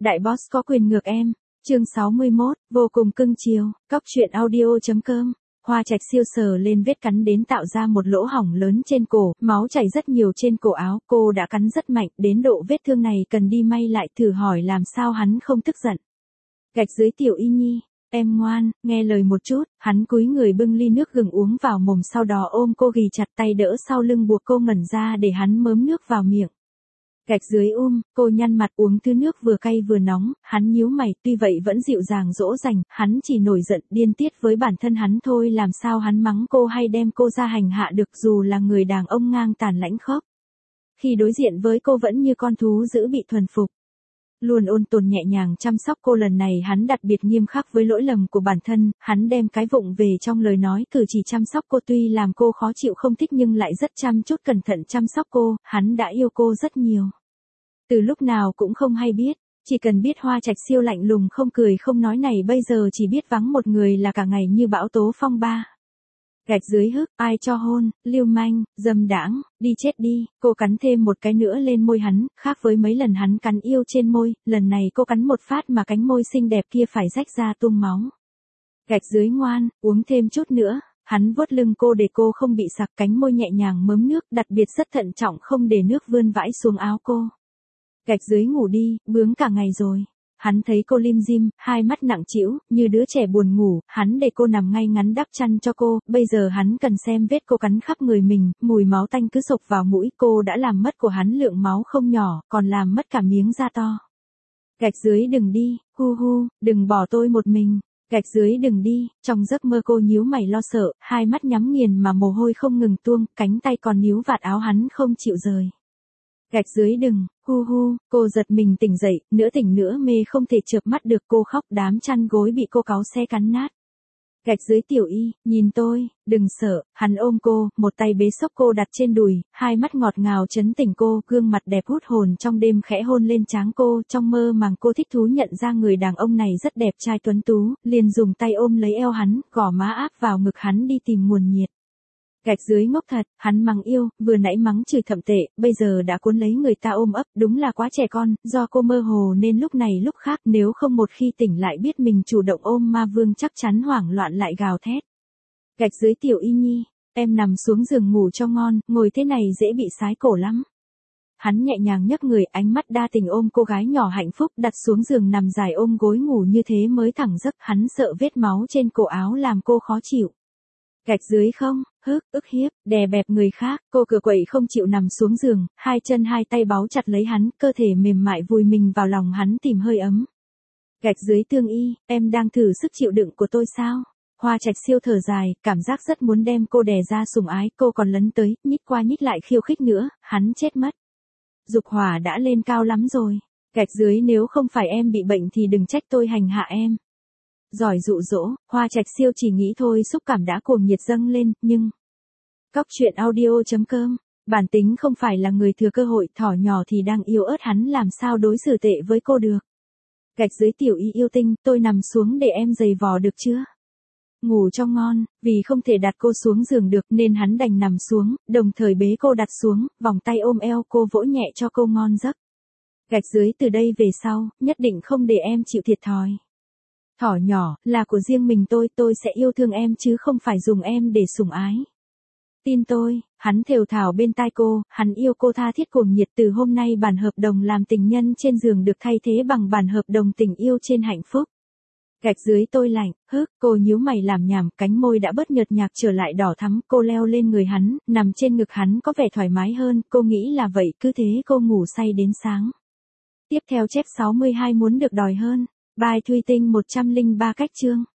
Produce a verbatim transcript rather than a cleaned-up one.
Đại boss có quyền ngược em. Chương sáu mươi mốt, vô cùng cưng chiều. Cóc truyện audio.com. Hoa Trạch Siêu sờ lên vết cắn đến tạo ra một lỗ hổng lớn trên cổ, máu chảy rất nhiều trên cổ áo, cô đã cắn rất mạnh, đến độ vết thương này cần đi may lại, thử hỏi làm sao hắn không tức giận. Gạch dưới Tiểu Y Nhi, em ngoan, nghe lời một chút, hắn cúi người bưng ly nước gừng uống vào mồm, sau đó ôm cô ghì chặt, tay đỡ sau lưng buộc cô ngẩn ra để hắn mớm nước vào miệng. Gạch dưới um, cô nhăn mặt uống thứ nước vừa cay vừa nóng, hắn nhíu mày, tuy vậy vẫn dịu dàng dỗ dành, hắn chỉ nổi giận điên tiết với bản thân hắn thôi, làm sao hắn mắng cô hay đem cô ra hành hạ được, dù là người đàn ông ngang tàn lãnh khốc. Khi đối diện với cô vẫn như con thú dữ bị thuần phục. Luôn ôn tồn nhẹ nhàng chăm sóc cô, lần này hắn đặc biệt nghiêm khắc với lỗi lầm của bản thân, hắn đem cái vụng về trong lời nói cử chỉ chăm sóc cô, tuy làm cô khó chịu không thích nhưng lại rất chăm chút cẩn thận chăm sóc cô, hắn đã yêu cô rất nhiều. Từ lúc nào cũng không hay biết, chỉ cần biết Hoa Trạch Siêu lạnh lùng không cười không nói này bây giờ chỉ biết vắng một người là cả ngày như bão tố phong ba. Gạch dưới hức, ai cho hôn, lưu manh, dâm đãng, đi chết đi, cô cắn thêm một cái nữa lên môi hắn, khác với mấy lần hắn cắn yêu trên môi, lần này cô cắn một phát mà cánh môi xinh đẹp kia phải rách ra tuôn máu. Gạch dưới ngoan, uống thêm chút nữa, hắn vuốt lưng cô để cô không bị sặc, cánh môi nhẹ nhàng mớm nước, đặc biệt rất thận trọng không để nước vươn vãi xuống áo cô. Gạch dưới ngủ đi, bướng cả ngày rồi. Hắn thấy cô lim dim, hai mắt nặng trĩu, như đứa trẻ buồn ngủ, hắn để cô nằm ngay ngắn đắp chăn cho cô, bây giờ hắn cần xem vết cô cắn khắp người mình, mùi máu tanh cứ sộc vào mũi, cô đã làm mất của hắn lượng máu không nhỏ, còn làm mất cả miếng da to. Gạch dưới đừng đi, hu hu, đừng bỏ tôi một mình. Gạch dưới đừng đi, trong giấc mơ cô nhíu mày lo sợ, hai mắt nhắm nghiền mà mồ hôi không ngừng tuông, cánh tay còn níu vạt áo hắn không chịu rời. Gạch dưới đừng, hu hu, cô giật mình tỉnh dậy, nửa tỉnh nửa mê không thể chợp mắt được, cô khóc, đám chăn gối bị cô cáu xe cắn nát. Gạch dưới Tiểu Y, nhìn tôi, đừng sợ, hắn ôm cô, một tay bế xốc cô đặt trên đùi, hai mắt ngọt ngào trấn tỉnh cô, gương mặt đẹp hút hồn trong đêm khẽ hôn lên trán cô, trong mơ màng cô thích thú nhận ra người đàn ông này rất đẹp trai tuấn tú, liền dùng tay ôm lấy eo hắn, gò má áp vào ngực hắn đi tìm nguồn nhiệt. Gạch dưới ngốc thật, hắn mắng yêu, vừa nãy mắng chửi thậm tệ, bây giờ đã cuốn lấy người ta ôm ấp, đúng là quá trẻ con, do cô mơ hồ nên lúc này lúc khác, nếu không một khi tỉnh lại biết mình chủ động ôm ma vương chắc chắn hoảng loạn lại gào thét. Gạch dưới Tiểu Y Nhi, em nằm xuống giường ngủ cho ngon, ngồi thế này dễ bị sái cổ lắm. Hắn nhẹ nhàng nhấc người, ánh mắt đa tình ôm cô gái nhỏ hạnh phúc, đặt xuống giường nằm dài ôm gối ngủ như thế mới thẳng giấc, hắn sợ vết máu trên cổ áo làm cô khó chịu. Gạch dưới không, hức, ức hiếp, đè bẹp người khác, cô cửa quậy không chịu nằm xuống giường, hai chân hai tay báu chặt lấy hắn, cơ thể mềm mại vùi mình vào lòng hắn tìm hơi ấm. Gạch dưới Tương Y, em đang thử sức chịu đựng của tôi sao? Hoa Trạch Siêu thở dài, cảm giác rất muốn đem cô đè ra sủng ái, cô còn lấn tới, nhích qua nhích lại khiêu khích nữa, hắn chết mất. Dục hỏa đã lên cao lắm rồi. Gạch dưới nếu không phải em bị bệnh thì đừng trách tôi hành hạ em. Giỏi dụ dỗ, Hoa Trạch Siêu chỉ nghĩ thôi xúc cảm đã cuồng nhiệt dâng lên, nhưng... Cóc truyện audio.com, bản tính không phải là người thừa cơ hội, thỏ nhỏ thì đang yêu ớt hắn làm sao đối xử tệ với cô được. Gạch dưới Tiểu Y yêu tinh, tôi nằm xuống để em giày vò được chưa? Ngủ cho ngon, vì không thể đặt cô xuống giường được nên hắn đành nằm xuống, đồng thời bế cô đặt xuống, vòng tay ôm eo cô vỗ nhẹ cho cô ngon giấc. Gạch dưới từ đây về sau, nhất định không để em chịu thiệt thòi. Thỏ nhỏ, là của riêng mình tôi, tôi sẽ yêu thương em chứ không phải dùng em để sủng ái. Tin tôi, hắn thều thào bên tai cô, hắn yêu cô tha thiết cuồng nhiệt, từ hôm nay bản hợp đồng làm tình nhân trên giường được thay thế bằng bản hợp đồng tình yêu trên hạnh phúc. Gạch dưới tôi lạnh, hức, cô nhíu mày làm nhảm, cánh môi đã bớt nhợt nhạt trở lại đỏ thắm, cô leo lên người hắn, nằm trên ngực hắn có vẻ thoải mái hơn, cô nghĩ là vậy, cứ thế cô ngủ say đến sáng. Tiếp theo chép sáu mươi hai muốn được đòi hơn. Bài Thùy Tinh một trăm lẻ ba cách chương.